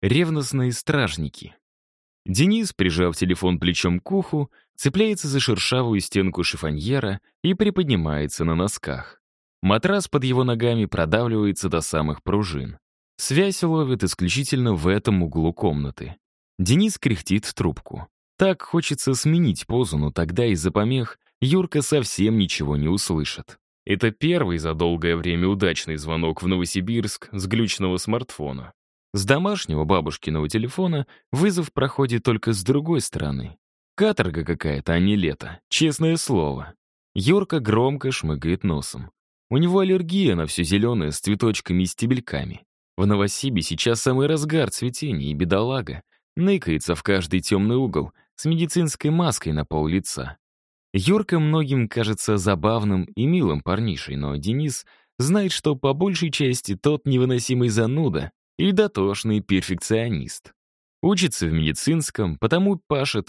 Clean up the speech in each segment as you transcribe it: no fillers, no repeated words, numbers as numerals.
Ревностные стражники. Денис, прижав телефон плечом к уху, цепляется за шершавую стенку шифоньера и приподнимается на носках. Матрас под его ногами продавливается до самых пружин. Связь ловит исключительно в этом углу комнаты. Денис кряхтит в трубку. Так хочется сменить позу, но тогда из-за помех Юрка совсем ничего не услышит. Это первый за долгое время удачный звонок в Новосибирск с глючного смартфона. С домашнего бабушкиного телефона вызов проходит только с другой стороны. Каторга какая-то, а не лето, честное слово. Юрка громко шмыгает носом. У него аллергия на все зеленое с цветочками и стебельками. В Новосибе сейчас самый разгар цветения, и бедолага ныкается в каждый темный угол с медицинской маской на пол лица. Юрка многим кажется забавным и милым парнишей, но Денис знает, что по большей части тот невыносимый зануда и дотошный перфекционист. Учится в медицинском, потому пашет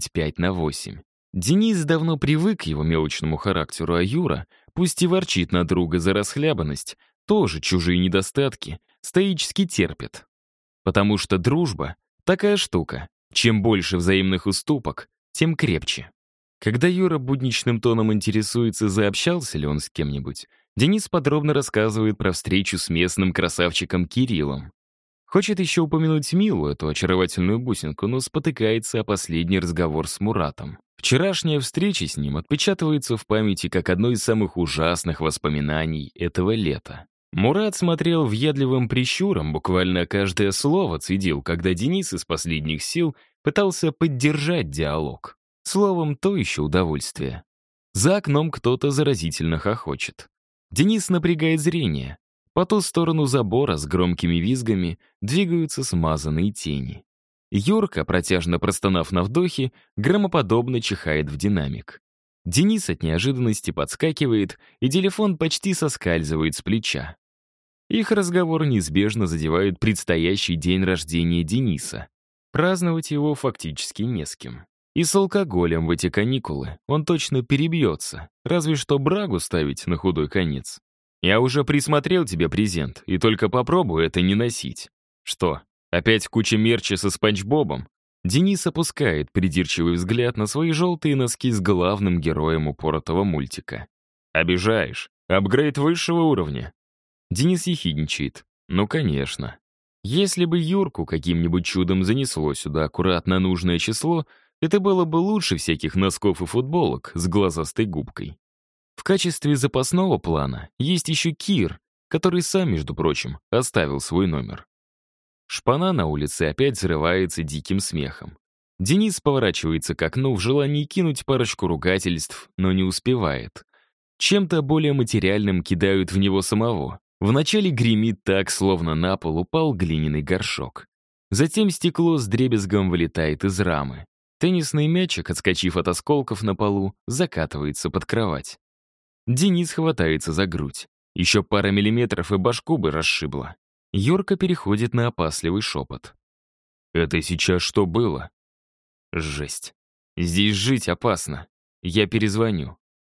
25/8. Денис давно привык к его мелочному характеру, а Юра, пусть и ворчит на друга за расхлябанность, тоже чужие недостатки стоически терпит. Потому что дружба — такая штука. Чем больше взаимных уступок, тем крепче. Когда Юра будничным тоном интересуется, заобщался ли он с кем-нибудь, Денис подробно рассказывает про встречу с местным красавчиком Кириллом. Хочет еще упомянуть Милу, эту очаровательную бусинку, но спотыкается о последний разговор с Муратом. Вчерашняя встреча с ним отпечатывается в памяти как одно из самых ужасных воспоминаний этого лета. Мурат смотрел въедливым прищуром, буквально каждое слово цедил, когда Денис из последних сил пытался поддержать диалог. Словом, то еще удовольствие. За окном кто-то заразительно хохочет. Денис напрягает зрение. По ту сторону забора с громкими визгами двигаются смазанные тени. Юрка, протяжно простонав на вдохе, громоподобно чихает в динамик. Денис от неожиданности подскакивает, и телефон почти соскальзывает с плеча. Их разговор неизбежно задевает предстоящий день рождения Дениса. Праздновать его фактически не с кем. И с алкоголем в эти каникулы он точно перебьется, разве что брагу ставить на худой конец. Я уже присмотрел тебе презент, и только попробуй это не носить. Что, опять куча мерча со Спанч Бобом? Денис опускает придирчивый взгляд на свои желтые носки с главным героем упоротого мультика. Обижаешь. Апгрейд высшего уровня. Денис ехидничает. Ну, конечно. Если бы Юрку каким-нибудь чудом занесло сюда аккуратно нужное число, это было бы лучше всяких носков и футболок с глазастой губкой. В качестве запасного плана есть еще Кир, который сам, между прочим, оставил свой номер. Шпана на улице опять взрывается диким смехом. Денис поворачивается к окну в желании кинуть парочку ругательств, но не успевает. Чем-то более материальным кидают в него самого. Вначале гремит так, словно на пол упал глиняный горшок. Затем стекло с дребезгом вылетает из рамы. Теннисный мячик, отскочив от осколков на полу, закатывается под кровать. Денис хватается за грудь. Еще пара миллиметров и башку бы расшибло. Юрка переходит на опасливый шепот. «Это сейчас что было?» «Жесть. Здесь жить опасно. Я перезвоню».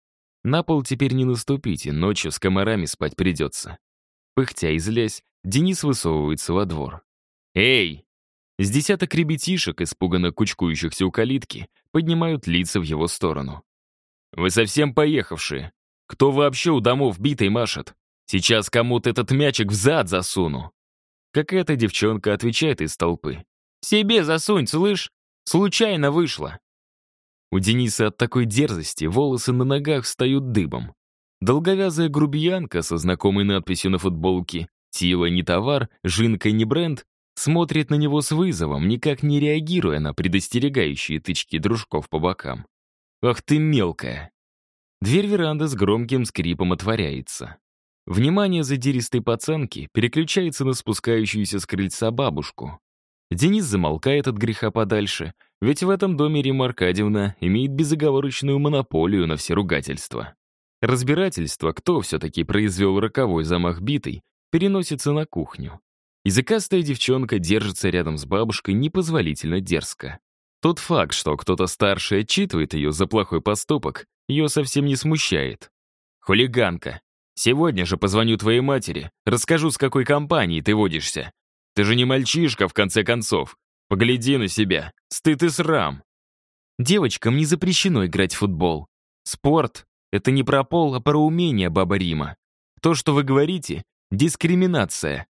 На пол теперь не наступить, и ночью с комарами спать придется. Пыхтя и злясь, Денис высовывается во двор. «Эй!» С десяток ребятишек, испуганно кучкующихся у калитки, поднимают лица в его сторону. «Вы совсем поехавшие? Кто вообще у домов битой машет? Сейчас кому-то этот мячик в зад засуну!» Какая-то девчонка отвечает из толпы. «Себе засунь, слышь? Случайно вышло!» У Дениса от такой дерзости волосы на ногах встают дыбом. Долговязая грубиянка со знакомой надписью на футболке «Тила не товар, жинка не бренд» смотрит на него с вызовом, никак не реагируя на предостерегающие тычки дружков по бокам. «Ах ты мелкая!» Дверь веранды с громким скрипом отворяется. Внимание задиристой пацанки переключается на спускающуюся с крыльца бабушку. Денис замолкает от греха подальше, ведь в этом доме Римма Аркадьевна имеет безоговорочную монополию на все ругательства. Разбирательство, кто все-таки произвел роковой замах битой, переносится на кухню. Языкастая девчонка держится рядом с бабушкой непозволительно дерзко. Тот факт, что кто-то старший отчитывает ее за плохой поступок, ее совсем не смущает. «Хулиганка! Сегодня же позвоню твоей матери, расскажу, с какой компанией ты водишься. Ты же не мальчишка, в конце концов. Погляди на себя. Стыд и срам. Девочкам не запрещено играть в футбол. Спорт — это не про пол, а про умение, баба Рима. То, что вы говорите — дискриминация.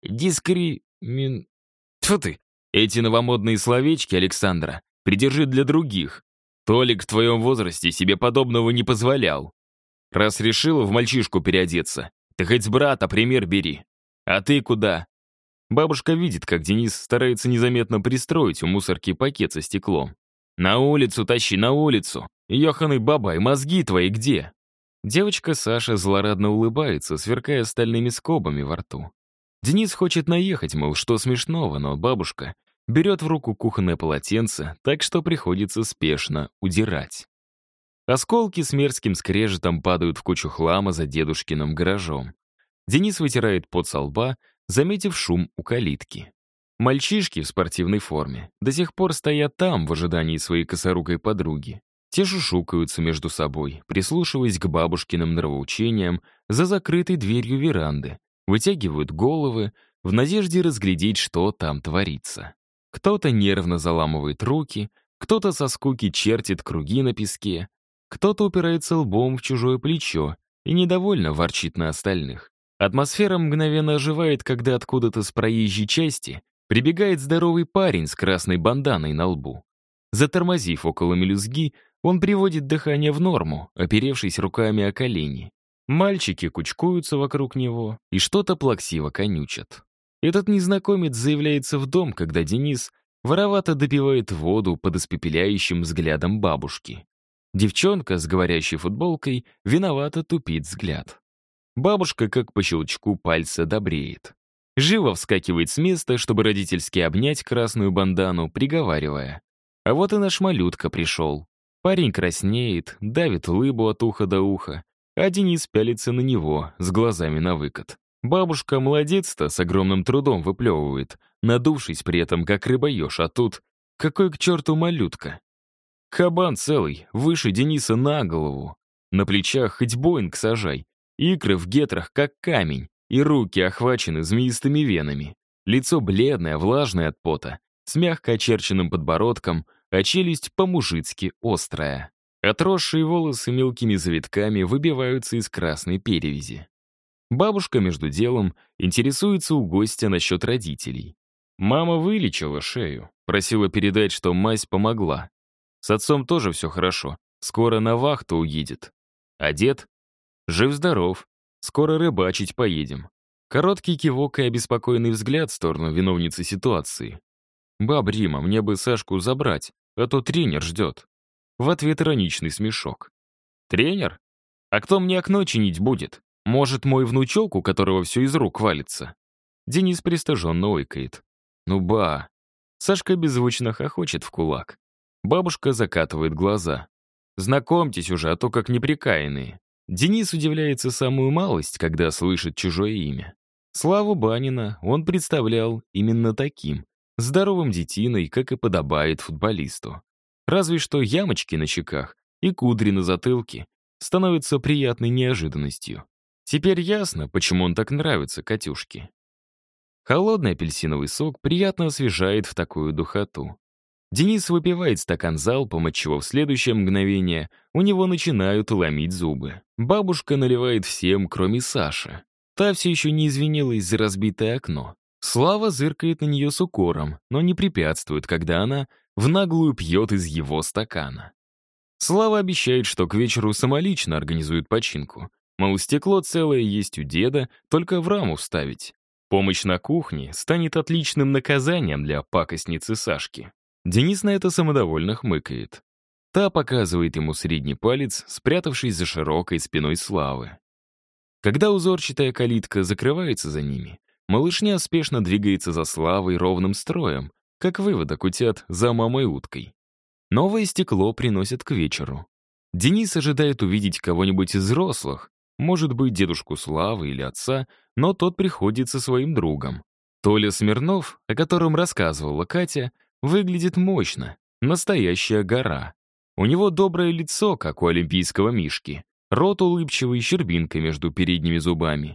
Тьфу ты! Эти новомодные словечки, Александра, придержи для других. Толик в твоем возрасте себе подобного не позволял. Раз решила в мальчишку переодеться, ты хоть с брата пример бери. А ты куда? Бабушка видит, как Денис старается незаметно пристроить у мусорки пакет со стеклом. «На улицу тащи, на улицу! Ёханый бабай, мозги твои где?» Девочка Саша злорадно улыбается, сверкая стальными скобами во рту. Денис хочет наехать, мол, что смешного, но бабушка берет в руку кухонное полотенце, так что приходится спешно удирать. Осколки с мерзким скрежетом падают в кучу хлама за дедушкиным гаражом. Денис вытирает пот со лба, заметив шум у калитки. Мальчишки в спортивной форме до сих пор стоят там в ожидании своей косорукой подруги. Те шушукаются между собой, прислушиваясь к бабушкиным нравоучениям за закрытой дверью веранды, вытягивают головы в надежде разглядеть, что там творится. Кто-то нервно заламывает руки, кто-то со скуки чертит круги на песке, кто-то упирается лбом в чужое плечо и недовольно ворчит на остальных. Атмосфера мгновенно оживает, когда откуда-то с проезжей части прибегает здоровый парень с красной банданой на лбу. Затормозив около мелюзги, он приводит дыхание в норму, оперевшись руками о колени. Мальчики кучкуются вокруг него и что-то плаксиво конючат. Этот незнакомец заявляется в дом, когда Денис воровато допивает воду под испепеляющим взглядом бабушки. Девчонка с говорящей футболкой виновато тупит взгляд. Бабушка, как по щелчку пальца, добреет. Живо вскакивает с места, чтобы родительски обнять красную бандану, приговаривая: «А вот и наш малютка пришел». Парень краснеет, давит лыбу от уха до уха, а Денис пялится на него с глазами на выкат. Бабушка молодец-то с огромным трудом выплевывает, надувшись при этом как рыба-еж, а тут какой к черту малютка? Кабан целый, выше Дениса на голову. На плечах хоть Боинг сажай, икры в гетрах как камень, и руки охвачены змеистыми венами. Лицо бледное, влажное от пота, с мягко очерченным подбородком, а челюсть по-мужицки острая. Отросшие волосы мелкими завитками выбиваются из красной перевязи. Бабушка, между делом, интересуется у гостя насчет родителей. Мама вылечила шею, просила передать, что мазь помогла. С отцом тоже все хорошо, скоро на вахту уедет. А дед? Жив-здоров, скоро рыбачить поедем. Короткий кивок и обеспокоенный взгляд в сторону виновницы ситуации. «Баб Рима, мне бы Сашку забрать, а то тренер ждет». В ответ ироничный смешок. «Тренер? А кто мне окно чинить будет? Может, мой внучок, у которого все из рук валится?» Денис пристыженно ойкает. «Ну ба!» Сашка беззвучно хохочет в кулак. Бабушка закатывает глаза. «Знакомьтесь уже, а то как неприкаянные». Денис удивляется самую малость, когда слышит чужое имя. Славу Банина он представлял именно таким, здоровым детиной, как и подобает футболисту. Разве что ямочки на щеках и кудри на затылке становятся приятной неожиданностью. Теперь ясно, почему он так нравится Катюшке. Холодный апельсиновый сок приятно освежает в такую духоту. Денис выпивает стакан залпом, отчего в следующее мгновение у него начинают ломить зубы. Бабушка наливает всем, кроме Саши. Та все еще не извинилась за разбитое окно. Слава зыркает на нее с укором, но не препятствует, когда она в наглую пьет из его стакана. Слава обещает, что к вечеру самолично организует починку. Мол, стекло целое есть у деда, только в раму вставить. Помощь на кухне станет отличным наказанием для пакостницы Сашки. Денис на это самодовольно хмыкает. Та показывает ему средний палец, спрятавшись за широкой спиной Славы. Когда узорчатая калитка закрывается за ними, малышня спешно двигается за Славой ровным строем, как выводок утят за мамой-уткой. Новое стекло приносят к вечеру. Денис ожидает увидеть кого-нибудь из взрослых, может быть, дедушку Славы или отца, но тот приходит со своим другом. Толя Смирнов, о котором рассказывала Катя, выглядит мощно, настоящая гора. У него доброе лицо, как у олимпийского мишки, рот улыбчивый, щербинка между передними зубами.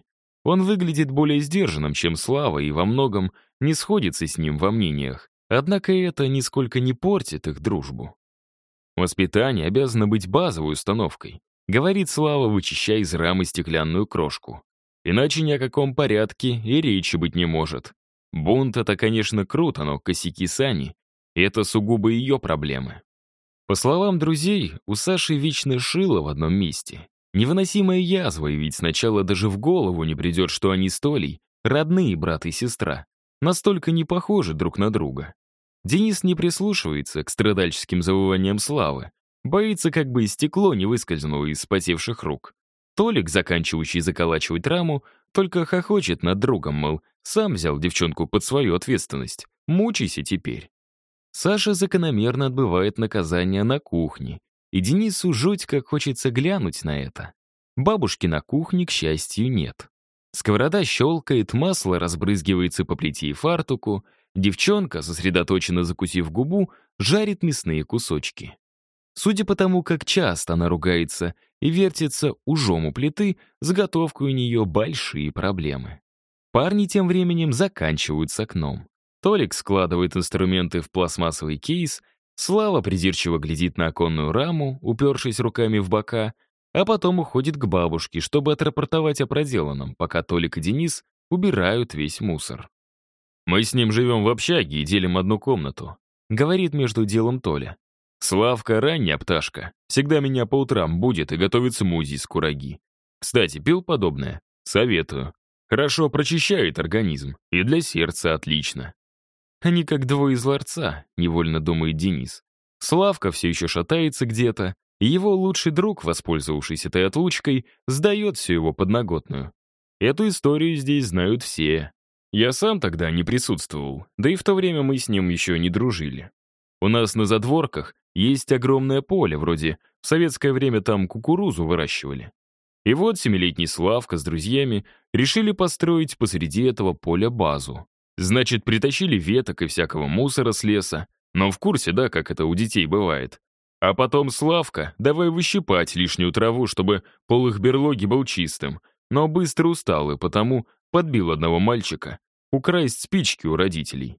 Он выглядит более сдержанным, чем Слава, и во многом не сходится с ним во мнениях. Однако это нисколько не портит их дружбу. «Воспитание обязано быть базовой установкой», — говорит Слава, вычищая из рамы стеклянную крошку. «Иначе ни о каком порядке и речи быть не может. Бунт — это, конечно, круто, но косяки Сани — это сугубо ее проблемы». По словам друзей, у Саши вечно шило в одном месте. Невыносимая язва, и ведь сначала даже в голову не придет, что они с Толей — родные брат и сестра. Настолько не похожи друг на друга. Денис не прислушивается к страдальческим завываниям Славы. Боится, как бы и стекло не выскользнуло из вспотевших рук. Толик, заканчивающий заколачивать раму, только хохочет над другом, мол, сам взял девчонку под свою ответственность. Мучайся теперь. Саша закономерно отбывает наказание на кухне, и Денису жуть как хочется глянуть на это. Бабушки на кухне, к счастью, нет. Сковорода щелкает, масло разбрызгивается по плите и фартуку, девчонка, сосредоточенно закусив губу, жарит мясные кусочки. Судя по тому, как часто она ругается и вертится ужом у плиты, с готовкой у нее большие проблемы. Парни тем временем заканчивают с окном. Толик складывает инструменты в пластмассовый кейс, Слава придирчиво глядит на оконную раму, упершись руками в бока, а потом уходит к бабушке, чтобы отрапортовать о проделанном, пока Толик и Денис убирают весь мусор. «Мы с ним живем в общаге и делим одну комнату», — говорит между делом Толя. «Славка ранняя пташка, всегда меня по утрам будет и готовит смузи из кураги. Кстати, пил подобное? Советую. Хорошо прочищает организм, и для сердца отлично». Они как двое из ларца, невольно думает Денис. Славка все еще шатается где-то, и его лучший друг, воспользовавшись этой отлучкой, сдает всю его подноготную. Эту историю здесь знают все. Я сам тогда не присутствовал, да и в то время мы с ним еще не дружили. У нас на задворках есть огромное поле, вроде в советское время там кукурузу выращивали. И вот семилетний Славка с друзьями решили построить посреди этого поля базу. Значит, притащили веток и всякого мусора с леса, но в курсе, да, как это у детей бывает. А потом Славка, давай выщипать лишнюю траву, чтобы пол их берлоги был чистым, но быстро устал и потому подбил одного мальчика украсть спички у родителей.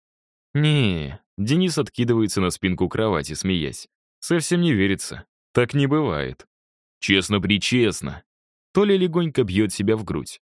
Не, Денис откидывается на спинку кровати, смеясь. Совсем не верится. Так не бывает. Честно-причестно. Толя легонько бьет себя в грудь.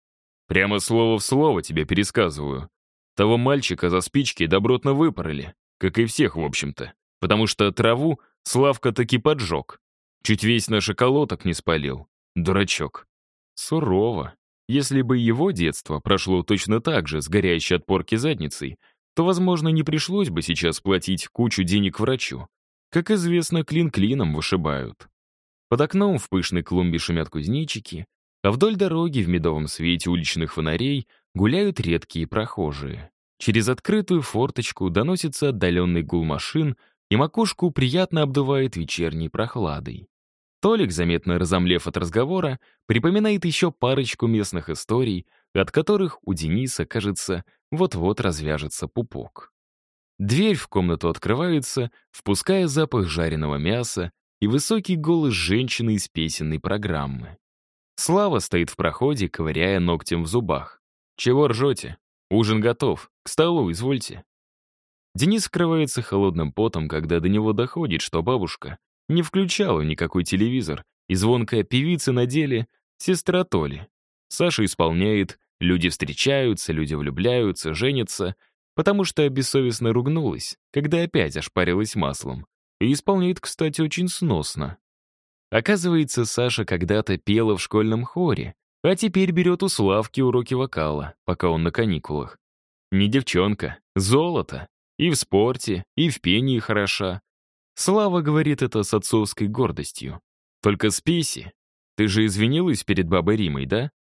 Прямо слово в слово тебе пересказываю. Того мальчика за спички добротно выпороли, как и всех, в общем-то, потому что траву Славка таки поджег. Чуть весь наш околоток не спалил. Дурачок. Сурово. Если бы его детство прошло точно так же, с горящей от порки задницей, то, возможно, не пришлось бы сейчас платить кучу денег врачу. Как известно, клин клином вышибают. Под окном в пышной клумбе шумят кузнечики, а вдоль дороги в медовом свете уличных фонарей гуляют редкие прохожие. Через открытую форточку доносится отдаленный гул машин, и макушку приятно обдувает вечерней прохладой. Толик, заметно разомлев от разговора, припоминает еще парочку местных историй, от которых у Дениса, кажется, вот-вот развяжется пупок. Дверь в комнату открывается, впуская запах жареного мяса и высокий голос женщины из песенной программы. Слава стоит в проходе, ковыряя ногтем в зубах. «Чего ржете? Ужин готов. К столу, извольте». Денис скрывается холодным потом, когда до него доходит, что бабушка не включала никакой телевизор, и звонкая певица на деле — сестра Толи. Саша исполняет, люди встречаются, люди влюбляются, женятся, потому что бессовестно ругнулась, когда опять ошпарилась маслом. И исполняет, кстати, очень сносно. Оказывается, Саша когда-то пела в школьном хоре, а теперь берет у Славки уроки вокала, пока он на каникулах. Не девчонка, золото. И в спорте, и в пении хороша. Слава говорит это с отцовской гордостью. Только спеси. Ты же извинилась перед бабой Римой, да?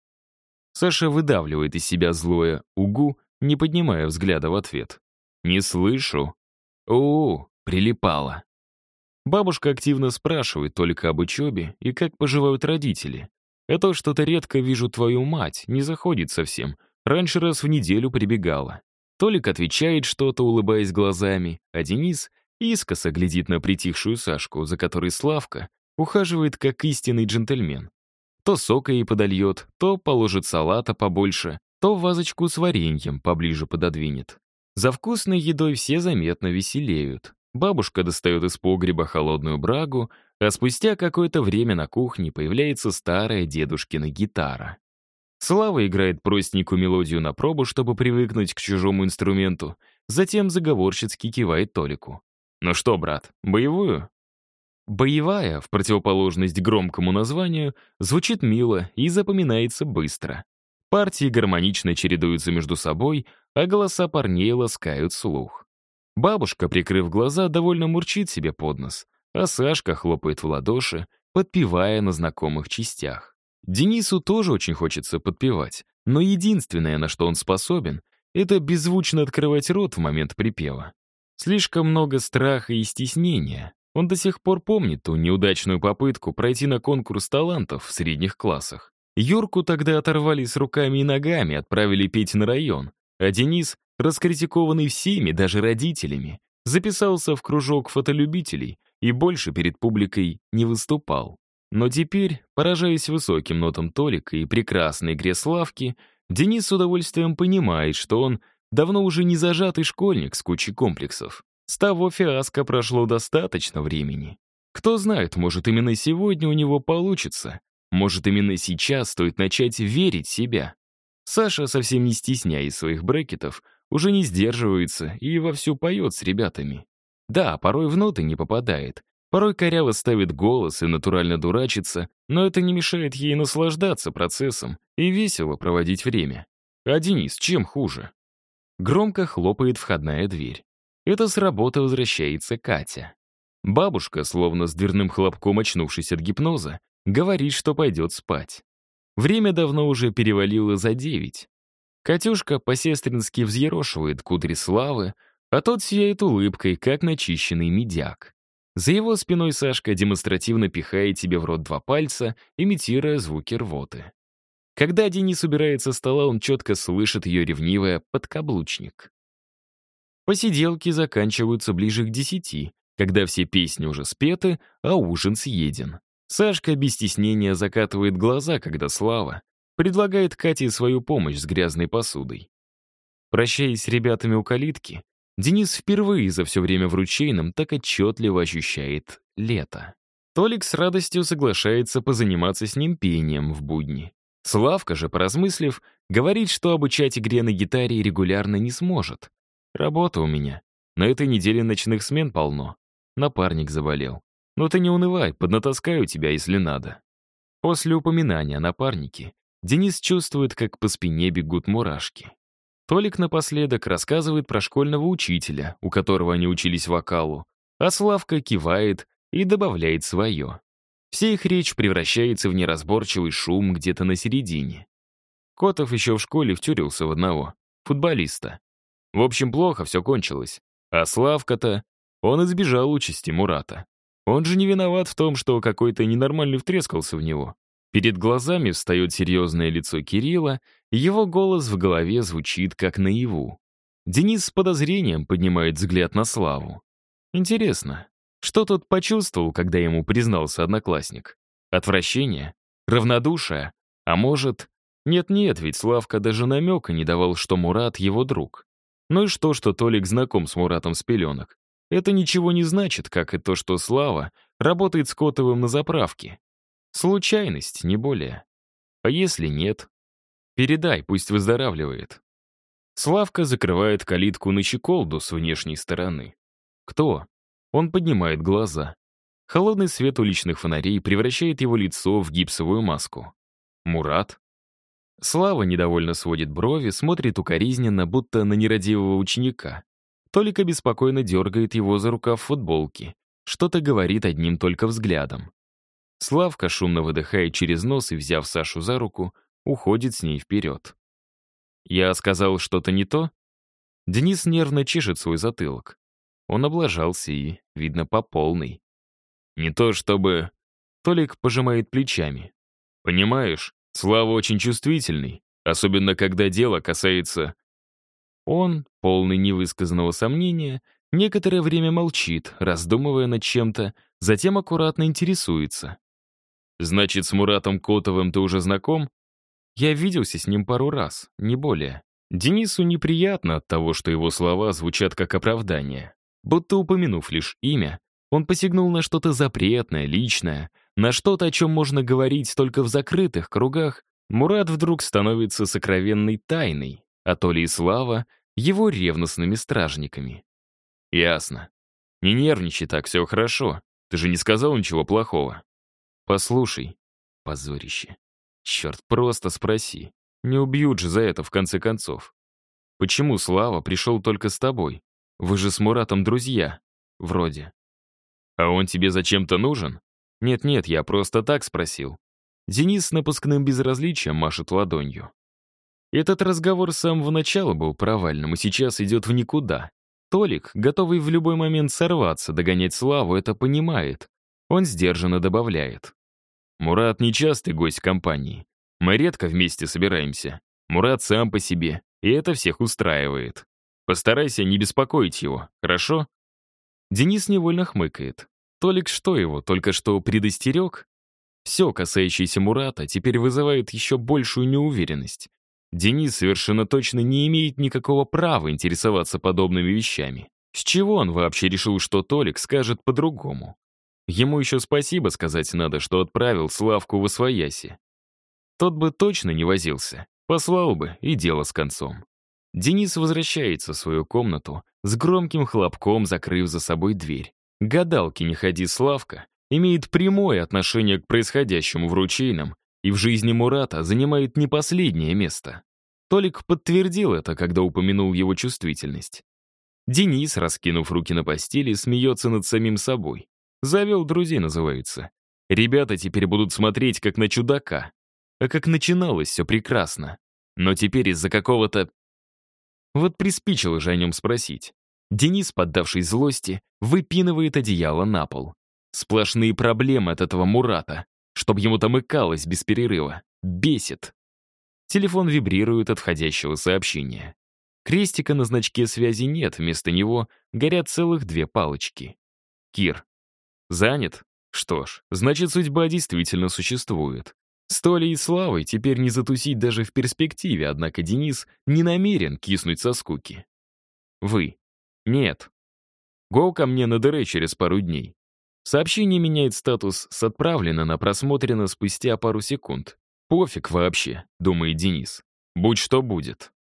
Саша выдавливает из себя злое «угу», не поднимая взгляда в ответ. «Не слышу». «О, прилипала». Бабушка активно спрашивает только об учебе и как поживают родители. А то что-то редко вижу твою мать, не заходит совсем. Раньше раз в неделю прибегала. Толик отвечает что-то, улыбаясь глазами, а Денис искоса глядит на притихшую Сашку, за которой Славка ухаживает как истинный джентльмен. То сока ей подольет, то положит салата побольше, то вазочку с вареньем поближе пододвинет. За вкусной едой все заметно веселеют. Бабушка достает из погреба холодную брагу, а спустя какое-то время на кухне появляется старая дедушкина гитара. Слава играет простенькую мелодию на пробу, чтобы привыкнуть к чужому инструменту, затем заговорщицки кивает Толику. «Ну что, брат, боевую?» Боевая, в противоположность громкому названию, звучит мило и запоминается быстро. Партии гармонично чередуются между собой, а голоса парней ласкают слух. Бабушка, прикрыв глаза, довольно мурчит себе под нос, а Сашка хлопает в ладоши, подпевая на знакомых частях. Денису тоже очень хочется подпевать, но единственное, на что он способен, это беззвучно открывать рот в момент припева. Слишком много страха и стеснения. Он до сих пор помнит ту неудачную попытку пройти на конкурс талантов в средних классах. Юрку тогда оторвали с руками и ногами, отправили петь на район, а Денис, раскритикованный всеми, даже родителями, записался в кружок фотолюбителей и больше перед публикой не выступал. Но теперь, поражаясь высоким нотам Толика и прекрасной игре Славки, Денис с удовольствием понимает, что он давно уже не зажатый школьник с кучей комплексов. С того фиаско прошло достаточно времени. Кто знает, может, именно сегодня у него получится. Может, именно сейчас стоит начать верить в себя. Саша, совсем не стесняясь своих брекетов, уже не сдерживается и вовсю поет с ребятами. Да, порой в ноты не попадает, порой коряво ставит голос и натурально дурачится, но это не мешает ей наслаждаться процессом и весело проводить время. А Денис чем хуже? Громко хлопает входная дверь. Это с работы возвращается Катя. Бабушка, словно с дверным хлопком очнувшись от гипноза, говорит, что пойдет спать. Время давно уже перевалило за 9. Катюшка по-сестрински взъерошивает кудри Славы, а тот сияет улыбкой, как начищенный медяк. За его спиной Сашка демонстративно пихает тебе в рот 2 пальца, имитируя звуки рвоты. Когда Денис убирает со стола, он четко слышит ее ревнивое «подкаблучник». Посиделки заканчиваются ближе к 10, когда все песни уже спеты, а ужин съеден. Сашка без стеснения закатывает глаза, когда Слава предлагает Кате свою помощь с грязной посудой. Прощаясь с ребятами у калитки, Денис впервые за все время в ручейном так отчетливо ощущает лето. Толик с радостью соглашается позаниматься с ним пением в будни. Славка же, поразмыслив, говорит, что обучать игре на гитаре регулярно не сможет. Работа у меня. На этой неделе ночных смен полно. Напарник заболел. Но ты не унывай, поднатаскаю тебя, если надо. После упоминания о напарнике Денис чувствует, как по спине бегут мурашки. Толик напоследок рассказывает про школьного учителя, у которого они учились вокалу, а Славка кивает и добавляет свое. Вся их речь превращается в неразборчивый шум где-то на середине. Котов еще в школе втюрился в одного, футболиста. В общем, плохо все кончилось. А Славка-то, он избежал участи Мурата. Он же не виноват в том, что какой-то ненормальный втрескался в него. Перед глазами встает серьезное лицо Кирилла, и его голос в голове звучит как наяву. Денис с подозрением поднимает взгляд на Славу. Интересно, что тот почувствовал, когда ему признался одноклассник? Отвращение? Равнодушие? А может... Нет-нет, ведь Славка даже намека не давал, что Мурат его друг. Ну и что Толик знаком с Муратом с пеленок? Это ничего не значит, как и то, что Слава работает с Котовым на заправке. Случайность, не более. А если нет? Передай, пусть выздоравливает. Славка закрывает калитку на щеколду с внешней стороны. Кто? Он поднимает глаза. Холодный свет уличных фонарей превращает его лицо в гипсовую маску. Мурат? Слава недовольно сводит брови, смотрит укоризненно, будто на нерадивого ученика. Толик беспокойно дергает его за рукав футболки. Что-то говорит одним только взглядом. Славка шумно выдыхает через нос и, взяв Сашу за руку, уходит с ней вперед. «Я сказал что-то не то?» Денис нервно чешет свой затылок. Он облажался и, видно, по полной. «Не то чтобы...» Толик пожимает плечами. «Понимаешь, Слава очень чувствительный, особенно когда дело касается...» Он, полный невысказанного сомнения, некоторое время молчит, раздумывая над чем-то, затем аккуратно интересуется. Значит, с Муратом Котовым ты уже знаком? Я виделся с ним пару раз, не более. Денису неприятно от того, что его слова звучат как оправдание. Будто упомянув лишь имя, он посягнул на что-то запретное, личное, на что-то, о чем можно говорить только в закрытых кругах. Мурат вдруг становится сокровенной тайной, а Толя и Слава — его ревностными стражниками. Ясно. Не нервничай так, все хорошо. Ты же не сказал ничего плохого. Послушай, позорище. Черт, просто спроси. Не убьют же за это в конце концов. Почему Слава пришел только с тобой? Вы же с Муратом друзья. Вроде. А он тебе зачем-то нужен? Нет-нет, я просто так спросил. Денис с напускным безразличием машет ладонью. Этот разговор с самого начала был провальным и сейчас идет в никуда. Толик, готовый в любой момент сорваться, догонять Славу, это понимает. Он сдержанно добавляет. Мурат нечастый гость компании. Мы редко вместе собираемся. Мурат сам по себе, и это всех устраивает. Постарайся не беспокоить его, хорошо? Денис невольно хмыкает. Толик что его, только что предостерег? Все, касающееся Мурата, теперь вызывает еще большую неуверенность. Денис совершенно точно не имеет никакого права интересоваться подобными вещами. С чего он вообще решил, что Толик скажет по-другому? Ему еще спасибо сказать надо, что отправил Славку в освояси. Тот бы точно не возился, послал бы, и дело с концом. Денис возвращается в свою комнату, с громким хлопком закрыв за собой дверь. Гадалки не ходи, Славка имеет прямое отношение к происходящему в Ручейном и в жизни Мурата занимает не последнее место. Толик подтвердил это, когда упомянул его чувствительность. Денис, раскинув руки на постели, смеется над самим собой. «Завел друзей» называется. Ребята теперь будут смотреть как на чудака. А как начиналось все прекрасно. Но теперь из-за какого-то... Вот приспичило же о нем спросить. Денис, поддавшись злости, выпинывает одеяло на пол. Сплошные проблемы от этого Мурата. Чтоб ему там икалось без перерыва. Бесит. Телефон вибрирует от входящего сообщения. Крестика на значке связи нет, вместо него горят целых 2 палочки. Кир. Занят? Что ж, значит, судьба действительно существует. С Толей и Славой теперь не затусить даже в перспективе, однако Денис не намерен киснуть со скуки. Вы. Нет. Го ко мне на ДР через пару дней. Сообщение меняет статус с «отправлено» на «просмотрено» спустя пару секунд. Пофиг вообще, думает Денис. Будь что будет.